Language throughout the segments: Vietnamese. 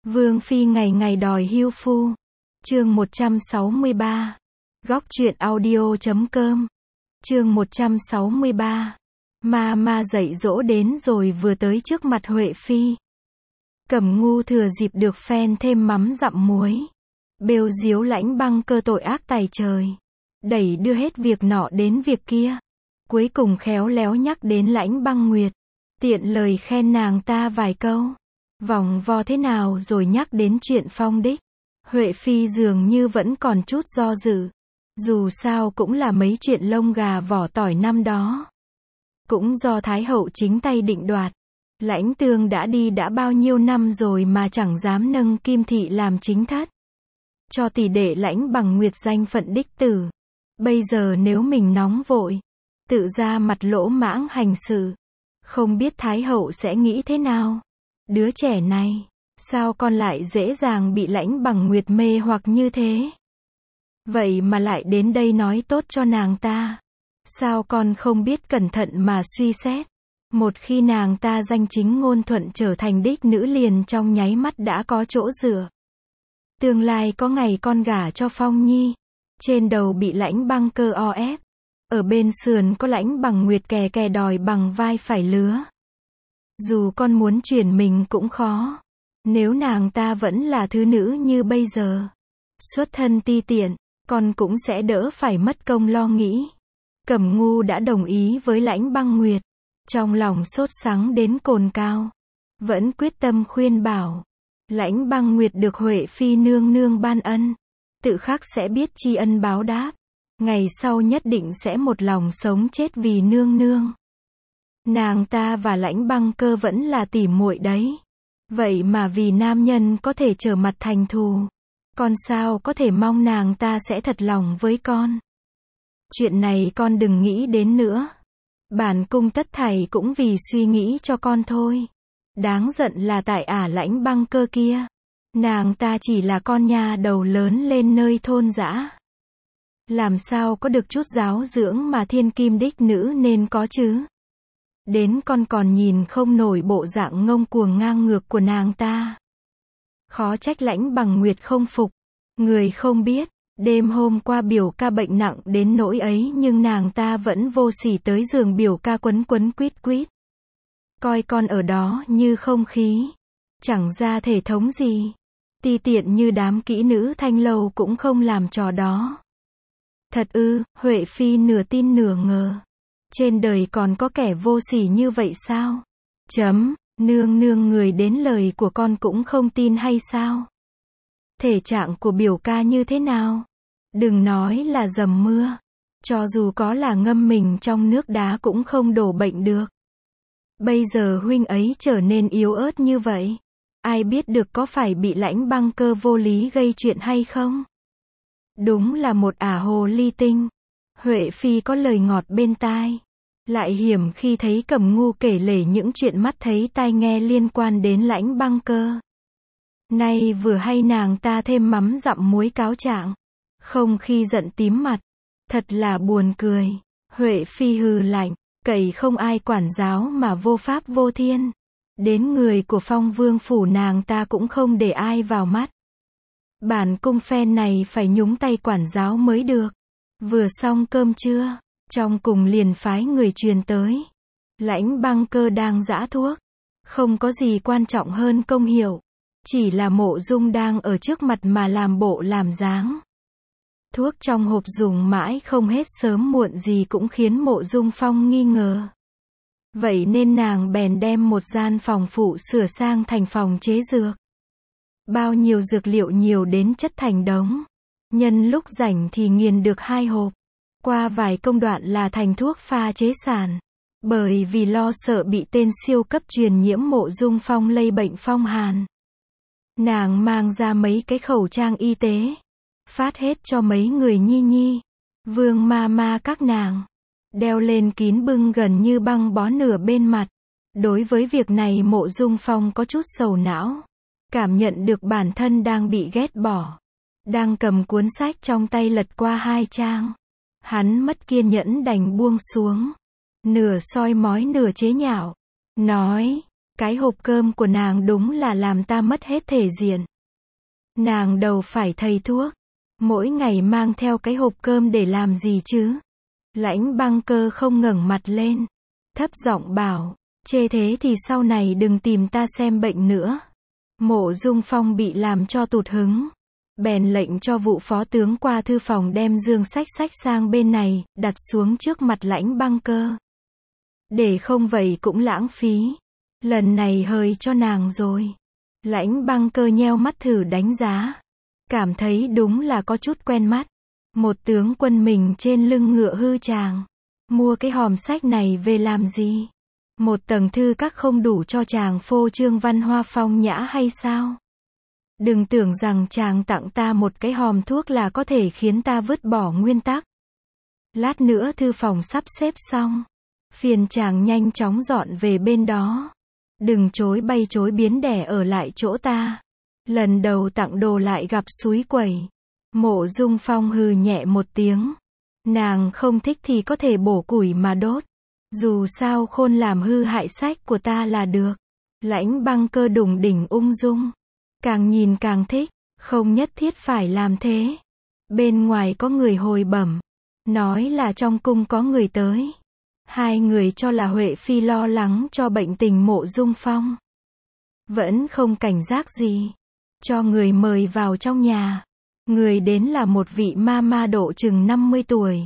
Vương phi ngày ngày đòi hưu phu. Chương 163. Góc truyện audio.com. Chương 163. Ma dạy dỗ đến rồi vừa tới trước mặt Huệ phi. Cẩm Ngu thừa dịp được phen thêm mắm dặm muối, bêu diếu Lãnh Băng Cơ tội ác tày trời, đẩy đưa hết việc nọ đến việc kia, cuối cùng khéo léo nhắc đến Lãnh Băng Nguyệt, tiện lời khen nàng ta vài câu, vòng vo thế nào rồi nhắc đến chuyện phong đích. Huệ phi dường như vẫn còn chút do dự, dù sao cũng là mấy chuyện lông gà vỏ tỏi năm đó, cũng do Thái hậu chính tay định đoạt. Lãnh Tương đã đi đã bao nhiêu năm rồi mà chẳng dám nâng Kim thị làm chính thất, cho tỷ đệ Lãnh Bằng Nguyệt danh phận đích tử. Bây giờ nếu mình nóng vội, tự ra mặt lỗ mãng hành sự, không biết Thái hậu sẽ nghĩ thế nào. Đứa trẻ này, sao con lại dễ dàng bị Lãnh Bằng Nguyệt mê hoặc như thế? Vậy mà lại đến đây nói tốt cho nàng ta. Sao con không biết cẩn thận mà suy xét? Một khi nàng ta danh chính ngôn thuận trở thành đích nữ liền trong nháy mắt đã có chỗ dựa. Tương lai có ngày con gả cho Phong Nhi, trên đầu bị Lãnh Băng Cơ o ép, ở bên sườn có Lãnh Bằng Nguyệt kè kè đòi bằng vai phải lứa. Dù con muốn chuyển mình cũng khó, nếu nàng ta vẫn là thứ nữ như bây giờ, xuất thân ti tiện, con cũng sẽ đỡ phải mất công lo nghĩ. Cẩm Ngu đã đồng ý với Lãnh Băng Nguyệt, trong lòng sốt sắng đến cồn cao, vẫn quyết tâm khuyên bảo. Lãnh Băng Nguyệt được Huệ phi nương nương ban ân, tự khắc sẽ biết tri ân báo đáp, ngày sau nhất định sẽ một lòng sống chết vì nương nương. Nàng ta và Lãnh Băng Cơ vẫn là tỉ muội đấy, vậy mà vì nam nhân có thể trở mặt thành thù, con sao có thể mong nàng ta sẽ thật lòng với con. Chuyện này con đừng nghĩ đến nữa. Bản cung tất thảy cũng vì suy nghĩ cho con thôi. Đáng giận là tại Lãnh Băng Cơ kia. Nàng ta chỉ là con nhà đầu lớn lên nơi thôn dã, làm sao có được chút giáo dưỡng mà thiên kim đích nữ nên có chứ. Đến con còn nhìn không nổi bộ dạng ngông cuồng ngang ngược của nàng ta. Khó trách Lãnh Bằng Nguyệt không phục. Người không biết, đêm hôm qua biểu ca bệnh nặng đến nỗi ấy nhưng nàng ta vẫn vô sỉ tới giường biểu ca quấn quấn quýt quýt. Coi con ở đó như không khí, chẳng ra thể thống gì. Ti tiện như đám kỹ nữ thanh lâu cũng không làm trò đó. Thật ư? Huệ phi nửa tin nửa ngờ. Trên đời còn có kẻ vô sỉ như vậy sao? Nương nương người đến lời của con cũng không tin hay sao? Thể trạng của biểu ca như thế nào? Đừng nói là dầm mưa, cho dù có là ngâm mình trong nước đá cũng không đổ bệnh được. Bây giờ huynh ấy trở nên yếu ớt như vậy, ai biết được có phải bị Lãnh Băng Cơ vô lý gây chuyện hay không? Đúng là một hồ ly tinh. Huệ phi có lời ngọt bên tai, lại hiểm khi thấy Cẩm Ngu kể lể những chuyện mắt thấy tai nghe liên quan đến Lãnh Băng Cơ. Nay vừa hay nàng ta thêm mắm dặm muối cáo trạng, không khi giận tím mặt, thật là buồn cười. Huệ phi hừ lạnh, cậy không ai quản giáo mà vô pháp vô thiên. Đến người của Phong Vương phủ nàng ta cũng không để ai vào mắt. Bản cung phen này phải nhúng tay quản giáo mới được. Vừa xong cơm trưa, trong cùng liền phái người truyền tới. Lãnh Băng Cơ đang giã thuốc, không có gì quan trọng hơn công hiệu, chỉ là Mộ Dung đang ở trước mặt mà làm bộ làm dáng. Thuốc trong hộp dùng mãi không hết sớm muộn gì cũng khiến Mộ Dung Phong nghi ngờ. Vậy nên nàng bèn đem một gian phòng phụ sửa sang thành phòng chế dược. Bao nhiêu dược liệu nhiều đến chất thành đống. Nhân lúc rảnh thì nghiền được 2 hộp. Qua vài công đoạn là thành thuốc pha chế sản. Bởi vì lo sợ bị tên siêu cấp truyền nhiễm Mộ Dung Phong lây bệnh phong hàn, nàng mang ra mấy cái khẩu trang y tế, phát hết cho mấy người Nhi, Vương ma các nàng, đeo lên kín bưng gần như băng bó nửa bên mặt. Đối với việc này Mộ Dung Phong có chút sầu não, cảm nhận được bản thân đang bị ghét bỏ, đang cầm cuốn sách trong tay lật qua 2 trang. Hắn mất kiên nhẫn đành buông xuống, nửa soi mói nửa chế nhạo, nói, Cái hộp cơm của nàng đúng là làm ta mất hết thể diện. Nàng đầu phải thầy thuốc. Mỗi ngày mang theo cái hộp cơm để làm gì chứ? Lãnh Băng Cơ không ngẩng mặt lên. Thấp giọng bảo, chê thế thì sau này đừng tìm ta xem bệnh nữa. Mộ Dung Phong bị làm cho tụt hứng. Bèn lệnh cho vụ phó tướng qua thư phòng đem dương sách sang bên này, đặt xuống trước mặt Lãnh Băng Cơ. Để không vậy cũng lãng phí. Lần này hơi cho nàng rồi. Lãnh Băng Cơ nheo mắt thử đánh giá. Cảm thấy đúng là có chút quen mắt. Một tướng quân mình trên lưng ngựa hư chàng. Mua cái hòm sách này về làm gì? Một tầng thư các không đủ cho chàng phô trương văn hoa phong nhã hay sao? Đừng tưởng rằng chàng tặng ta một cái hòm thuốc là có thể khiến ta vứt bỏ nguyên tắc. Lát nữa thư phòng sắp xếp xong. Phiền chàng nhanh chóng dọn về bên đó. Đừng chối bay chối biến đẻ ở lại chỗ ta. Lần đầu tặng đồ lại gặp xúi quẩy. Mộ Dung Phong hừ nhẹ một tiếng. Nàng không thích thì có thể bổ củi mà đốt. Dù sao khôn làm hư hại sách của ta là được. Lãnh Băng Cơ đủng đỉnh ung dung. Càng nhìn càng thích. Không nhất thiết phải làm thế. Bên ngoài có người hồi bẩm. Nói là trong cung có người tới. Hai người cho là Huệ Phi lo lắng cho bệnh tình Mộ Dung Phong. Vẫn không cảnh giác gì. Cho người mời vào trong nhà. Người đến là một vị ma độ chừng 50 tuổi.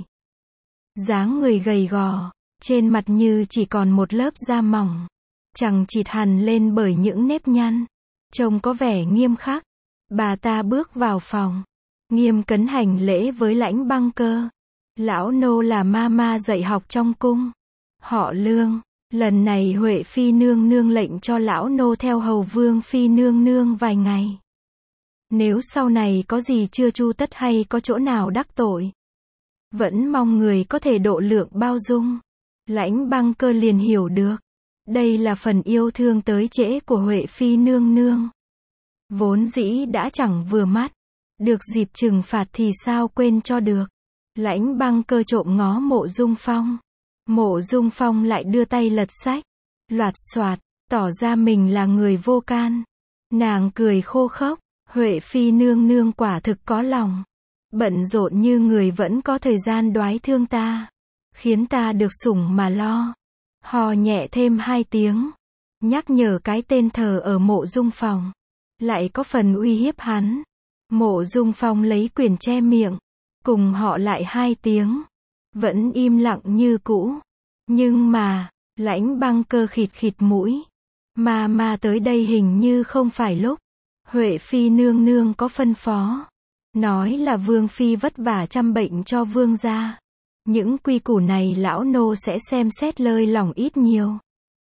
Dáng người gầy gò. Trên mặt như chỉ còn một lớp da mỏng. Chằng chịt hằn lên bởi những nếp nhăn. Trông có vẻ nghiêm khắc. Bà ta bước vào phòng. Nghiêm cấn hành lễ với Lãnh Băng Cơ. Lão nô là ma dạy học trong cung. Họ Lương. Lần này Huệ Phi nương nương lệnh cho lão nô theo hầu Vương Phi nương nương vài ngày. Nếu sau này có gì chưa chu tất hay có chỗ nào đắc tội, vẫn mong người có thể độ lượng bao dung. Lãnh Băng Cơ liền hiểu được. Đây là phần yêu thương tới trễ của Huệ Phi nương nương. Vốn dĩ đã chẳng vừa mắt. Được dịp trừng phạt thì sao quên cho được. Lãnh Băng Cơ trộm ngó Mộ Dung Phong. Mộ Dung Phong lại đưa tay lật sách. Loạt xoạt, tỏ ra mình là người vô can. Nàng cười khô khốc. Huệ Phi nương nương quả thực có lòng. Bận rộn như người vẫn có thời gian đoái thương ta. Khiến ta được sủng mà lo. Hò nhẹ thêm 2 tiếng. Nhắc nhở cái tên thờ ở Mộ Dung Phong. Lại có phần uy hiếp hắn. Mộ Dung Phong lấy quyền che miệng. Cùng họ lại 2 tiếng. Vẫn im lặng như cũ. Nhưng mà, Lãnh Băng Cơ khịt khịt mũi. Ma tới đây hình như không phải lúc. Huệ Phi nương nương có phân phó. Nói là Vương Phi vất vả chăm bệnh cho Vương gia. Những quy củ này lão nô sẽ xem xét lơi lỏng ít nhiều.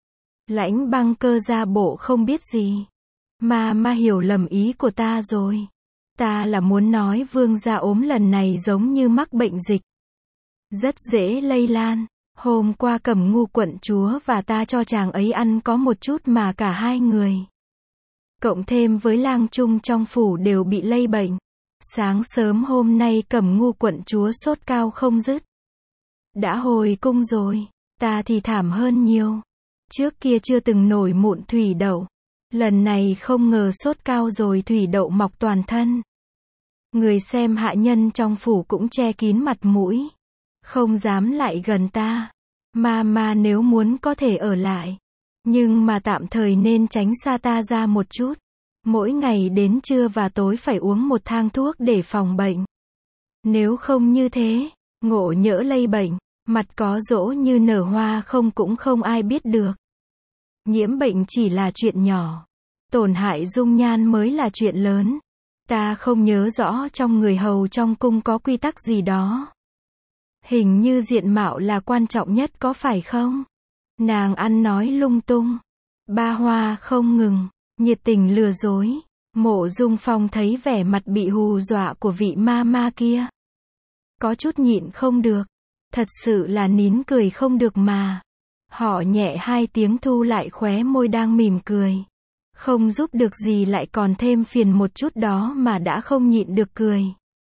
Lãnh Băng Cơ ra bộ không biết gì. Ma hiểu lầm ý của ta rồi. Ta là muốn nói Vương gia ốm lần này giống như mắc bệnh dịch. Rất dễ lây lan. Hôm qua Cẩm Ngu quận chúa và ta cho chàng ấy ăn có một chút mà cả hai người. Cộng thêm với lang trung trong phủ đều bị lây bệnh. Sáng sớm hôm nay Cẩm Ngu quận chúa sốt cao không dứt. Đã hồi cung rồi. Ta thì thảm hơn nhiều. Trước kia chưa từng nổi mụn thủy đậu. Lần này không ngờ sốt cao rồi thủy đậu mọc toàn thân. Người xem hạ nhân trong phủ cũng che kín mặt mũi. Không dám lại gần ta. Ma nếu muốn có thể ở lại. Nhưng mà tạm thời nên tránh xa ta ra một chút. Mỗi ngày đến trưa và tối phải uống một thang thuốc để phòng bệnh. Nếu không như thế, ngộ nhỡ lây bệnh, mặt có rỗ như nở hoa không cũng không ai biết được. Nhiễm bệnh chỉ là chuyện nhỏ. Tổn hại dung nhan mới là chuyện lớn. Ta không nhớ rõ trong người hầu trong cung có quy tắc gì đó. Hình như diện mạo là quan trọng nhất có phải không? Nàng ăn nói lung tung. Ba hoa không ngừng. Nhiệt tình lừa dối. Mộ Dung Phong thấy vẻ mặt bị hù dọa của vị ma kia. Có chút nhịn không được. Thật sự là nín cười không được mà. Họ nhẹ 2 tiếng thu lại khóe môi đang mỉm cười. Không giúp được gì lại còn thêm phiền một chút đó mà đã không nhịn được cười.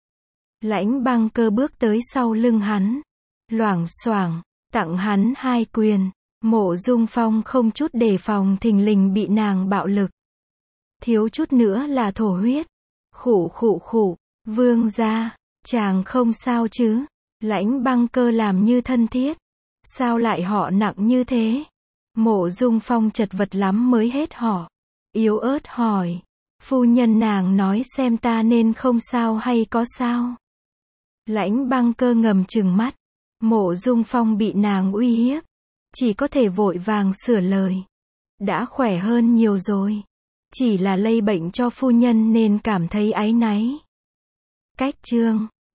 Lãnh Băng Cơ bước tới sau lưng hắn. Loảng xoảng, tặng hắn 2 quyền. Mộ Dung Phong không chút đề phòng thình lình bị nàng bạo lực. Thiếu chút nữa là thổ huyết. Khụ khụ khụ, vương gia, chàng không sao chứ? Lãnh Băng Cơ làm như thân thiết. Sao lại họ nặng như thế? Mộ Dung Phong chật vật lắm mới hết họ. Yếu ớt hỏi. Phu nhân nàng nói xem ta nên không sao hay có sao? Lãnh Băng Cơ ngầm trừng mắt. Mộ Dung Phong bị nàng uy hiếp. Chỉ có thể vội vàng sửa lời. Đã khỏe hơn nhiều rồi. Chỉ là lây bệnh cho phu nhân nên cảm thấy áy náy. Cách chương